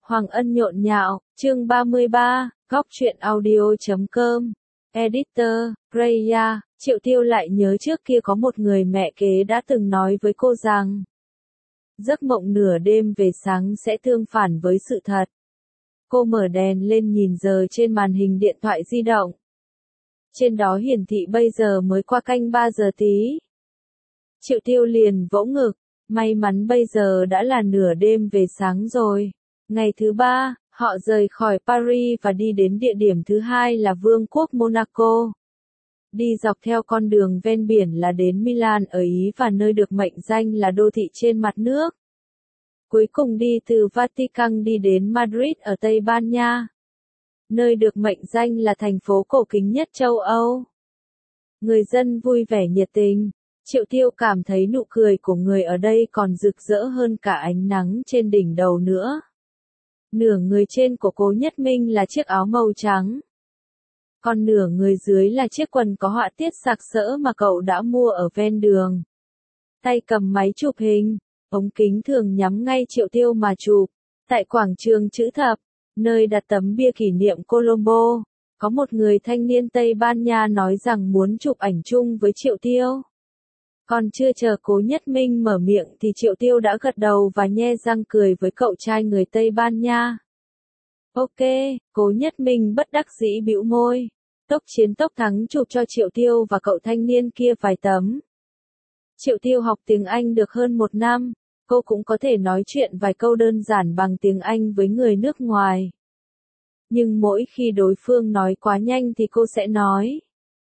Hoàng Ân nhộn nhạo, chương 33, góc truyện audio.com. Editor, Raya, Triệu Tiêu lại nhớ trước kia có một người mẹ kế đã từng nói với cô rằng giấc mộng nửa đêm về sáng sẽ tương phản với sự thật. Cô mở đèn lên nhìn giờ trên màn hình điện thoại di động. Trên đó hiển thị bây giờ mới qua canh 3 giờ tí. Triệu Tiêu liền vỗ ngực, may mắn bây giờ đã là nửa đêm về sáng rồi. Ngày thứ ba, họ rời khỏi Paris và đi đến địa điểm thứ hai là Vương quốc Monaco. Đi dọc theo con đường ven biển là đến Milan ở Ý và nơi được mệnh danh là đô thị trên mặt nước. Cuối cùng đi từ Vatican đi đến Madrid ở Tây Ban Nha, nơi được mệnh danh là thành phố cổ kính nhất châu Âu. Người dân vui vẻ nhiệt tình, Triệu Tiêu cảm thấy nụ cười của người ở đây còn rực rỡ hơn cả ánh nắng trên đỉnh đầu nữa. Nửa người trên của Cố Nhất Minh là chiếc áo màu trắng, còn nửa người dưới là chiếc quần có họa tiết sặc sỡ mà cậu đã mua ở ven đường. Tay cầm máy chụp hình, ống kính thường nhắm ngay Triệu Tiêu mà chụp. Tại quảng trường chữ thập, nơi đặt tấm bia kỷ niệm Colombo, có một người thanh niên Tây Ban Nha nói rằng muốn chụp ảnh chung với Triệu Tiêu. Còn chưa chờ Cố Nhất Minh mở miệng thì Triệu Tiêu đã gật đầu và nhe răng cười với cậu trai người Tây Ban Nha. Ok, Cố Nhất Minh bất đắc dĩ bĩu môi, tốc chiến tốc thắng chụp cho Triệu Tiêu và cậu thanh niên kia vài tấm. Triệu Tiêu học tiếng Anh được hơn 1 năm, cô cũng có thể nói chuyện vài câu đơn giản bằng tiếng Anh với người nước ngoài. Nhưng mỗi khi đối phương nói quá nhanh thì cô sẽ nói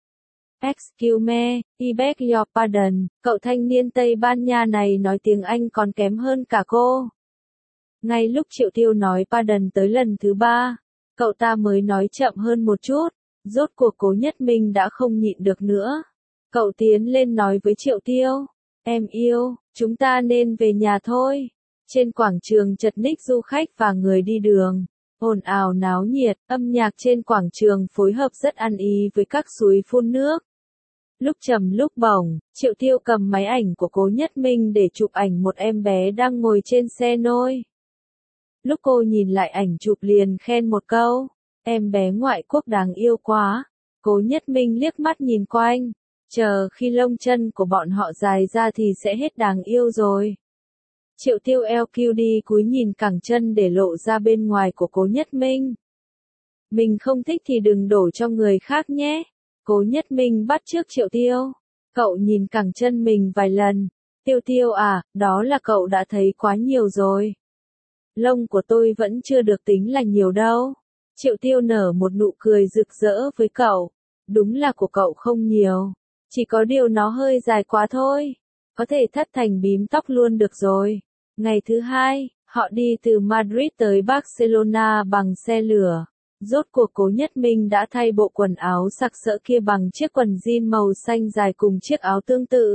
Excuse me, I beg your pardon. Cậu thanh niên Tây Ban Nha này nói tiếng Anh còn kém hơn cả cô. Ngay lúc Triệu Tiêu nói pardon tới lần thứ 3, cậu ta mới nói chậm hơn một chút. Rốt cuộc Cố Nhất Minh đã không nhịn được nữa. Cậu tiến lên nói với Triệu Tiêu, em yêu, chúng ta nên về nhà thôi. Trên quảng trường chật ních du khách và người đi đường. Ồn ào náo nhiệt, âm nhạc trên quảng trường phối hợp rất ăn ý với các suối phun nước. Lúc trầm lúc bổng, Triệu Tiêu cầm máy ảnh của Cố Nhất Minh để chụp ảnh một em bé đang ngồi trên xe nôi. Lúc cô nhìn lại ảnh chụp liền khen một câu, em bé ngoại quốc đáng yêu quá. Cố Nhất Minh liếc mắt nhìn quanh, chờ khi lông chân của bọn họ dài ra thì sẽ hết đáng yêu rồi. Triệu Tiêu LQD cúi nhìn cẳng chân để lộ ra bên ngoài của Cố Nhất Minh. Mình không thích thì đừng đổ cho người khác nhé. Cố Nhất Minh bắt chước Triệu Tiêu. Cậu nhìn cẳng chân mình vài lần. Tiêu Tiêu à, đó là cậu đã thấy quá nhiều rồi. Lông của tôi vẫn chưa được tính là nhiều đâu. Triệu Tiêu nở một nụ cười rực rỡ với cậu. Đúng là của cậu không nhiều. Chỉ có điều nó hơi dài quá thôi. Có thể thắt thành bím tóc luôn được rồi. Ngày thứ hai, họ đi từ Madrid tới Barcelona bằng xe lửa. Rốt cuộc Cố Nhất Minh đã thay bộ quần áo sặc sỡ kia bằng chiếc quần jean màu xanh dài cùng chiếc áo tương tự.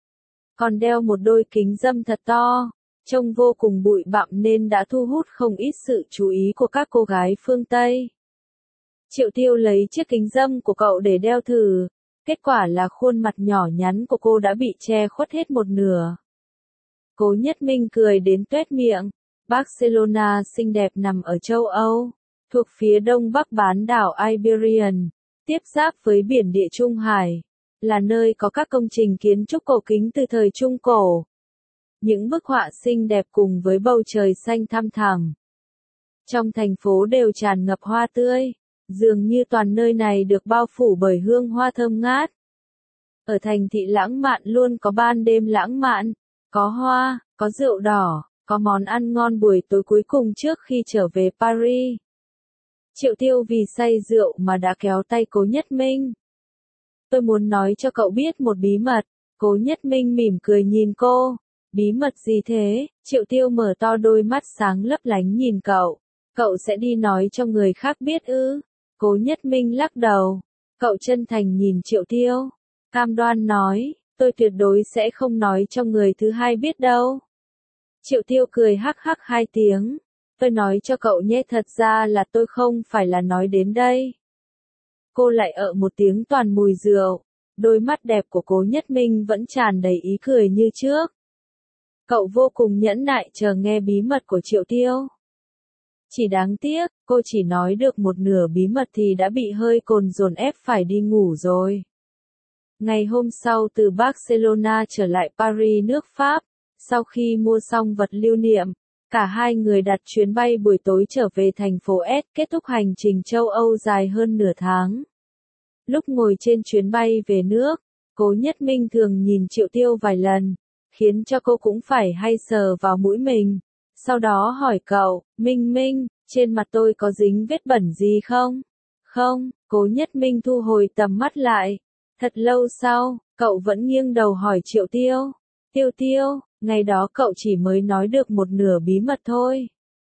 Còn đeo một đôi kính râm thật to, trông vô cùng bụi bặm nên đã thu hút không ít sự chú ý của các cô gái phương Tây. Triệu Tiêu lấy chiếc kính râm của cậu để đeo thử, kết quả là khuôn mặt nhỏ nhắn của cô đã bị che khuất hết một nửa. Cố Nhất Minh cười đến tuét miệng. Barcelona xinh đẹp nằm ở châu Âu, thuộc phía đông bắc bán đảo Iberian, tiếp giáp với biển Địa Trung Hải, là nơi có các công trình kiến trúc cổ kính từ thời Trung Cổ. Những bức họa xinh đẹp cùng với bầu trời xanh thăm thẳm. Trong thành phố đều tràn ngập hoa tươi, dường như toàn nơi này được bao phủ bởi hương hoa thơm ngát. Ở thành thị lãng mạn luôn có ban đêm lãng mạn, có hoa, có rượu đỏ, có món ăn ngon buổi tối cuối cùng trước khi trở về Paris. Triệu Tiêu vì say rượu mà đã kéo tay Cố Nhất Minh. Tôi muốn nói cho cậu biết một bí mật. Cố Nhất Minh mỉm cười nhìn cô. Bí mật gì thế? Triệu Tiêu mở to đôi mắt sáng lấp lánh nhìn cậu. Cậu sẽ đi nói cho người khác biết ư? Cố Nhất Minh lắc đầu. Cậu chân thành nhìn Triệu Tiêu. Cam đoan nói, tôi tuyệt đối sẽ không nói cho người thứ hai biết đâu. Triệu Tiêu cười hắc hắc 2 tiếng. Tôi nói cho cậu nhé, thật ra là tôi không phải là nói đến đây. Cô lại một tiếng toàn mùi rượu. Đôi mắt đẹp của Cố Nhất Minh vẫn tràn đầy ý cười như trước. Cậu vô cùng nhẫn nại chờ nghe bí mật của Triệu Tiêu. Chỉ đáng tiếc, cô chỉ nói được một nửa bí mật thì đã bị hơi cồn dồn ép phải đi ngủ rồi. Ngày hôm sau từ Barcelona trở lại Paris nước Pháp, sau khi mua xong vật lưu niệm, cả hai người đặt chuyến bay buổi tối trở về thành phố S, kết thúc hành trình châu Âu dài hơn nửa tháng. Lúc ngồi trên chuyến bay về nước, Cố Nhất Minh thường nhìn Triệu Tiêu vài lần, khiến cho cô cũng phải hay sờ vào mũi mình. Sau đó hỏi cậu, Minh Minh, trên mặt tôi có dính vết bẩn gì không? Không, Cố Nhất Minh thu hồi tầm mắt lại. Thật lâu sau, cậu vẫn nghiêng đầu hỏi Triệu Tiêu. Tiêu Tiêu, ngày đó cậu chỉ mới nói được một nửa bí mật thôi.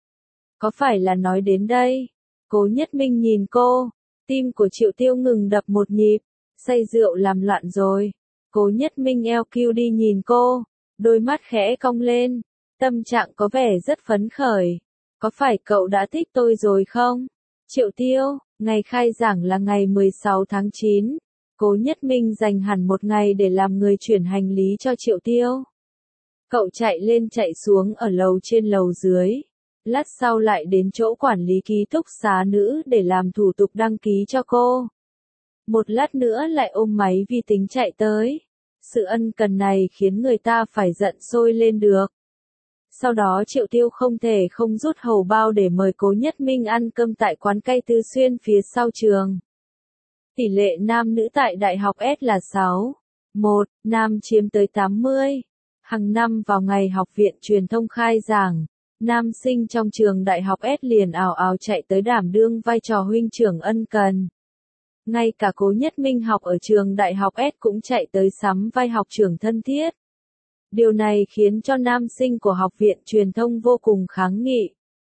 Có phải là nói đến đây? Cố Nhất Minh nhìn cô, tim của Triệu Tiêu ngừng đập một nhịp, say rượu làm loạn rồi. Cố Nhất Minh eo kiu đi nhìn cô, đôi mắt khẽ cong lên, tâm trạng có vẻ rất phấn khởi. Có phải cậu đã thích tôi rồi không? Triệu Tiêu, ngày khai giảng là ngày 16 tháng 9. Cố Nhất Minh dành hẳn một ngày để làm người chuyển hành lý cho Triệu Tiêu. Cậu chạy lên chạy xuống ở lầu trên lầu dưới. Lát sau lại đến chỗ quản lý ký túc xá nữ để làm thủ tục đăng ký cho cô. Một lát nữa lại ôm máy vi tính chạy tới. Sự ân cần này khiến người ta phải giận sôi lên được. Sau đó Triệu Tiêu không thể không rút hầu bao để mời Cố Nhất Minh ăn cơm tại quán cây Tư Xuyên phía sau trường. Tỷ lệ nam nữ tại đại học S là 6:1, nam chiếm tới 80. Hàng năm vào ngày học viện truyền thông khai giảng, nam sinh trong trường đại học S liền ào ào chạy tới đảm đương vai trò huynh trưởng ân cần. Ngay cả Cố Nhất Minh học ở trường đại học S cũng chạy tới sắm vai học trưởng thân thiết. Điều này khiến cho nam sinh của học viện truyền thông vô cùng kháng nghị.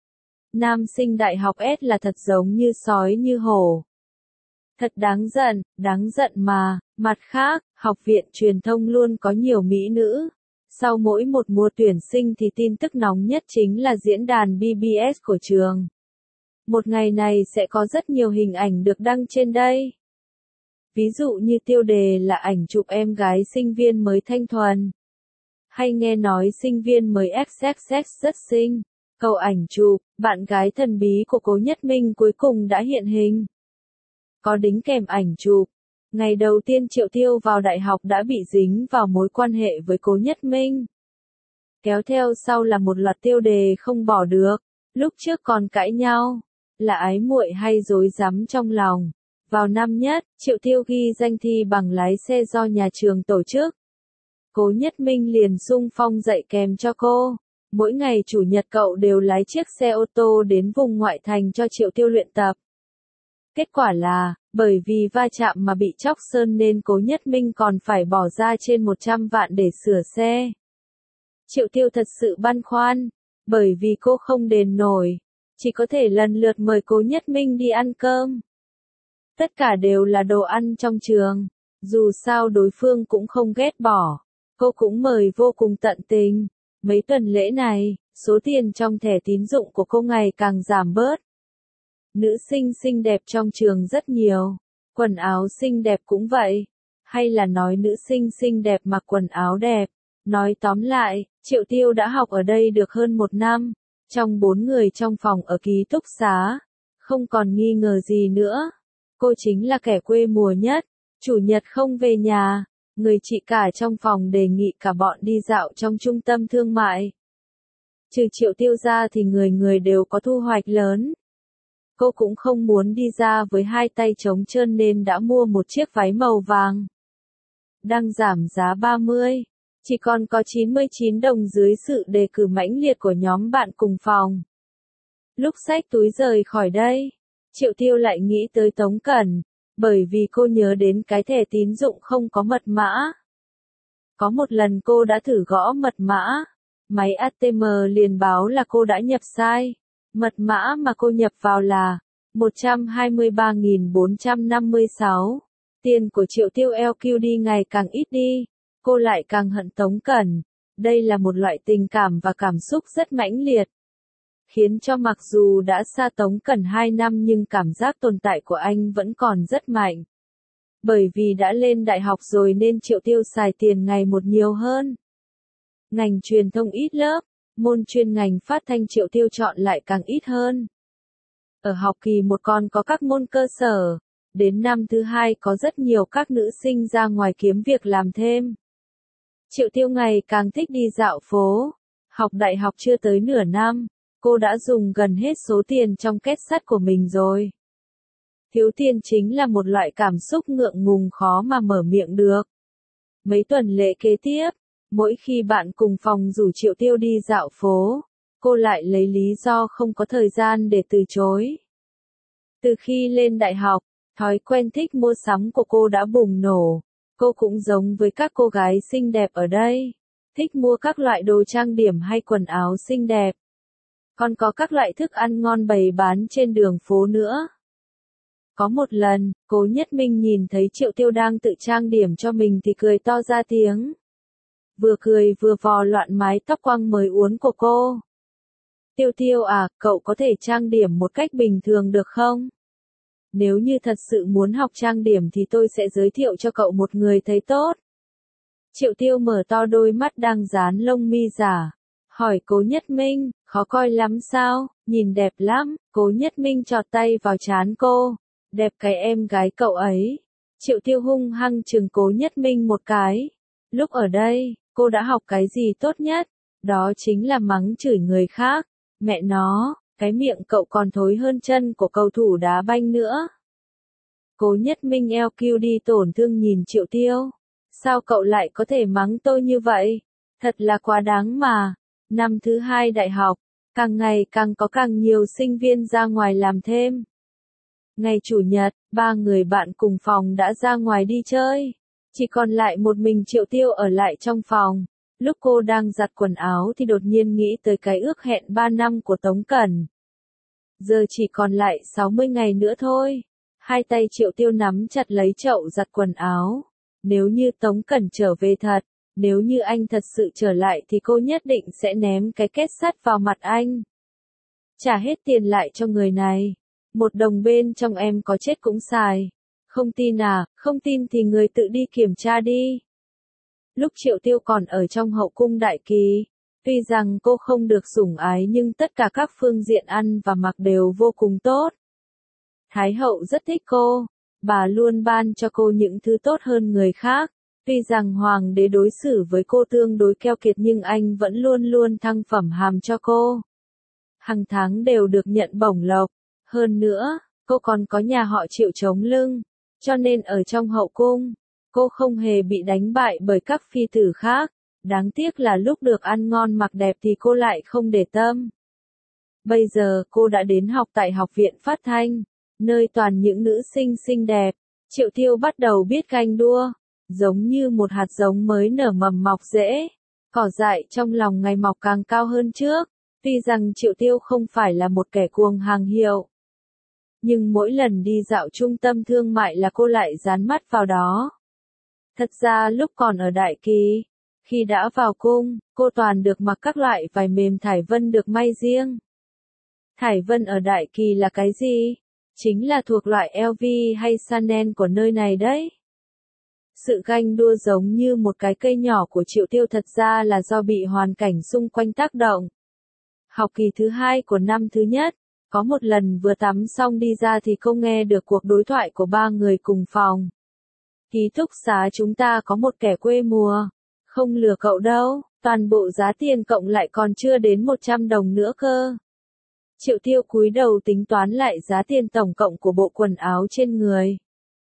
Nam sinh đại học S là thật giống như sói như hổ. Thật đáng giận mà. Mặt khác, học viện truyền thông luôn có nhiều mỹ nữ. Sau mỗi một mùa tuyển sinh thì tin tức nóng nhất chính là diễn đàn BBS của trường. Một ngày này sẽ có rất nhiều hình ảnh được đăng trên đây. Ví dụ như tiêu đề là ảnh chụp em gái sinh viên mới thanh thuần. Hay nghe nói sinh viên mới XXX rất xinh. Câu ảnh chụp, bạn gái thần bí của Cố Nhất Minh cuối cùng đã hiện hình. Có đính kèm ảnh chụp. Ngày đầu tiên Triệu Tiêu vào đại học đã bị dính vào mối quan hệ với Cố Nhất Minh. Kéo theo sau là một loạt tiêu đề không bỏ được. Lúc trước còn cãi nhau, là ái muội hay dối rắm trong lòng. Vào năm nhất, Triệu Tiêu ghi danh thi bằng lái xe do nhà trường tổ chức. Cố Nhất Minh liền xung phong dạy kèm cho cô. Mỗi ngày chủ nhật cậu đều lái chiếc xe ô tô đến vùng ngoại thành cho Triệu Tiêu luyện tập. Kết quả là, bởi vì va chạm mà bị chóc sơn nên Cố Nhất Minh còn phải bỏ ra trên 100 vạn để sửa xe. Triệu Tiêu thật sự băn khoăn, bởi vì cô không đền nổi, chỉ có thể lần lượt mời Cố Nhất Minh đi ăn cơm. Tất cả đều là đồ ăn trong trường, dù sao đối phương cũng không ghét bỏ, cô cũng mời vô cùng tận tình. Mấy tuần lễ này, số tiền trong thẻ tín dụng của cô ngày càng giảm bớt. Nữ sinh xinh đẹp trong trường rất nhiều, quần áo xinh đẹp cũng vậy, hay là nói nữ sinh xinh đẹp mặc quần áo đẹp. Nói tóm lại, Triệu Tiêu đã học ở đây được hơn 1 năm, trong 4 người trong phòng ở ký túc xá, không còn nghi ngờ gì nữa. Cô chính là kẻ quê mùa nhất, chủ nhật không về nhà, người chị cả trong phòng đề nghị cả bọn đi dạo trong trung tâm thương mại. Trừ Triệu Tiêu ra thì người người đều có thu hoạch lớn. Cô cũng không muốn đi ra với hai tay trống trơn nên đã mua một chiếc váy màu vàng. Đang giảm giá 30, chỉ còn có 99 đồng dưới sự đề cử mãnh liệt của nhóm bạn cùng phòng. Lúc xách túi rời khỏi đây, Triệu Tiêu lại nghĩ tới Tống Cẩn, bởi vì cô nhớ đến cái thẻ tín dụng không có mật mã. Có một lần cô đã thử gõ mật mã, máy ATM liền báo là cô đã nhập sai. Mật mã mà cô nhập vào là 123.456. Tiền của Triệu Tiêu LQ đi ngày càng ít đi, cô lại càng hận Tống Cẩn. Đây là một loại tình cảm và cảm xúc rất mãnh liệt, khiến cho mặc dù đã xa Tống Cẩn 2 năm nhưng cảm giác tồn tại của anh vẫn còn rất mạnh. Bởi vì đã lên đại học rồi nên Triệu Tiêu xài tiền ngày một nhiều hơn. Ngành truyền thông ít lớp, môn chuyên ngành phát thanh Triệu Tiêu chọn lại càng ít hơn. Ở học kỳ 1 còn có các môn cơ sở, đến năm thứ 2 có rất nhiều các nữ sinh ra ngoài kiếm việc làm thêm. Triệu Tiêu ngày càng thích đi dạo phố. Học đại học chưa tới nửa năm, cô đã dùng gần hết số tiền trong két sắt của mình rồi. Thiếu tiền chính là một loại cảm xúc ngượng ngùng khó mà mở miệng được. Mấy tuần lễ kế tiếp, mỗi khi bạn cùng phòng rủ Triệu Tiêu đi dạo phố, cô lại lấy lý do không có thời gian để từ chối. Từ khi lên đại học, thói quen thích mua sắm của cô đã bùng nổ. Cô cũng giống với các cô gái xinh đẹp ở đây, thích mua các loại đồ trang điểm hay quần áo xinh đẹp. Còn có các loại thức ăn ngon bày bán trên đường phố nữa. Có một lần, Cố Nhất Minh nhìn thấy Triệu Tiêu đang tự trang điểm cho mình thì cười to ra tiếng. Vừa cười vừa vò loạn mái tóc quăng mới uốn của cô. Tiêu Tiêu à, cậu có thể trang điểm một cách bình thường được không? Nếu như thật sự muốn học trang điểm thì tôi sẽ giới thiệu cho cậu một người thấy tốt. Triệu Tiêu mở to đôi mắt đang dán lông mi giả, hỏi Cố Nhất Minh, khó coi lắm sao, nhìn đẹp lắm. Cố Nhất Minh chọt tay vào trán cô, đẹp cái em gái cậu ấy. Triệu Tiêu hung hăng chừng Cố Nhất Minh một cái. Lúc ở đây, cô đã học cái gì tốt nhất? Đó chính là mắng chửi người khác. Mẹ nó, cái miệng cậu còn thối hơn chân của cầu thủ đá banh nữa. Cố Nhất Minh LQD tổn thương nhìn Triệu Tiêu. Sao cậu lại có thể mắng tôi như vậy? Thật là quá đáng mà. Năm thứ 2 đại học, càng ngày càng có càng nhiều sinh viên ra ngoài làm thêm. Ngày Chủ nhật, 3 người bạn cùng phòng đã ra ngoài đi chơi. Chỉ còn lại một mình Triệu Tiêu ở lại trong phòng. Lúc cô đang giặt quần áo thì đột nhiên nghĩ tới cái ước hẹn 3 năm của Tống Cẩn. Giờ chỉ còn lại 60 ngày nữa thôi. Hai tay Triệu Tiêu nắm chặt lấy chậu giặt quần áo. Nếu như Tống Cẩn trở về thật, nếu như anh thật sự trở lại thì cô nhất định sẽ ném cái két sắt vào mặt anh. Trả hết tiền lại cho người này. 1 đồng bên trong em có chết cũng xài. Không tin à, không tin thì người tự đi kiểm tra đi. Lúc Triệu Tiêu còn ở trong hậu cung đại kỳ, tuy rằng cô không được sủng ái nhưng tất cả các phương diện ăn và mặc đều vô cùng tốt. Thái hậu rất thích cô, bà luôn ban cho cô những thứ tốt hơn người khác. Tuy rằng hoàng đế đối xử với cô tương đối keo kiệt nhưng anh vẫn luôn luôn thăng phẩm hàm cho cô. Hàng tháng đều được nhận bổng lộc. Hơn nữa, cô còn có nhà họ Triệu chống lưng, cho nên ở trong hậu cung, cô không hề bị đánh bại bởi các phi tử khác. Đáng tiếc là lúc được ăn ngon mặc đẹp thì cô lại không để tâm. Bây giờ cô đã đến học tại Học viện Phát thanh, nơi toàn những nữ sinh xinh đẹp. Triệu Tiêu bắt đầu biết ganh đua, giống như một hạt giống mới nở mầm mọc rễ. Cỏ dại trong lòng ngày mọc càng cao hơn trước. Tuy rằng Triệu Tiêu không phải là một kẻ cuồng hàng hiệu, nhưng mỗi lần đi dạo trung tâm thương mại là cô lại dán mắt vào đó. Thật ra lúc còn ở đại kỳ, khi đã vào cung, cô toàn được mặc các loại vải mềm thải vân được may riêng. Thải vân ở đại kỳ là cái gì? Chính là thuộc loại LV hay Chanel của nơi này đấy. Sự ganh đua giống như một cái cây nhỏ của Triệu Tiêu thật ra là do bị hoàn cảnh xung quanh tác động. Học kỳ thứ 2 của năm thứ nhất, có một lần vừa tắm xong đi ra thì cô nghe được cuộc đối thoại của 3 người cùng phòng. Ký túc xá chúng ta có một kẻ quê mùa. Không lừa cậu đâu, toàn bộ giá tiền cộng lại còn chưa đến 100 đồng nữa cơ. Triệu Tiêu cúi đầu tính toán lại giá tiền tổng cộng của bộ quần áo trên người.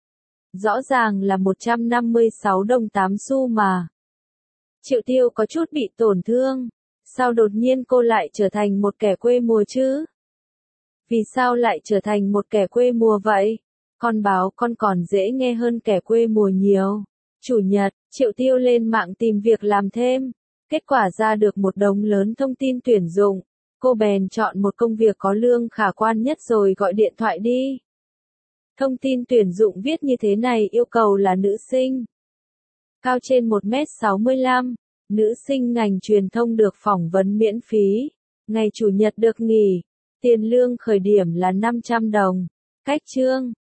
Rõ ràng là 156 đồng 8 xu mà. Triệu Tiêu có chút bị tổn thương. Sao đột nhiên cô lại trở thành một kẻ quê mùa chứ? Vì sao lại trở thành một kẻ quê mùa vậy? Con báo con còn dễ nghe hơn kẻ quê mùa nhiều. Chủ nhật, Triệu Tiêu lên mạng tìm việc làm thêm. Kết quả ra được một đống lớn thông tin tuyển dụng. Cô bèn chọn một công việc có lương khả quan nhất rồi gọi điện thoại đi. Thông tin tuyển dụng viết như thế này, yêu cầu là nữ sinh. Cao trên 1m65, nữ sinh ngành truyền thông được phỏng vấn miễn phí. Ngày Chủ nhật được nghỉ. Tiền lương khởi điểm là 500 đồng. Cách chương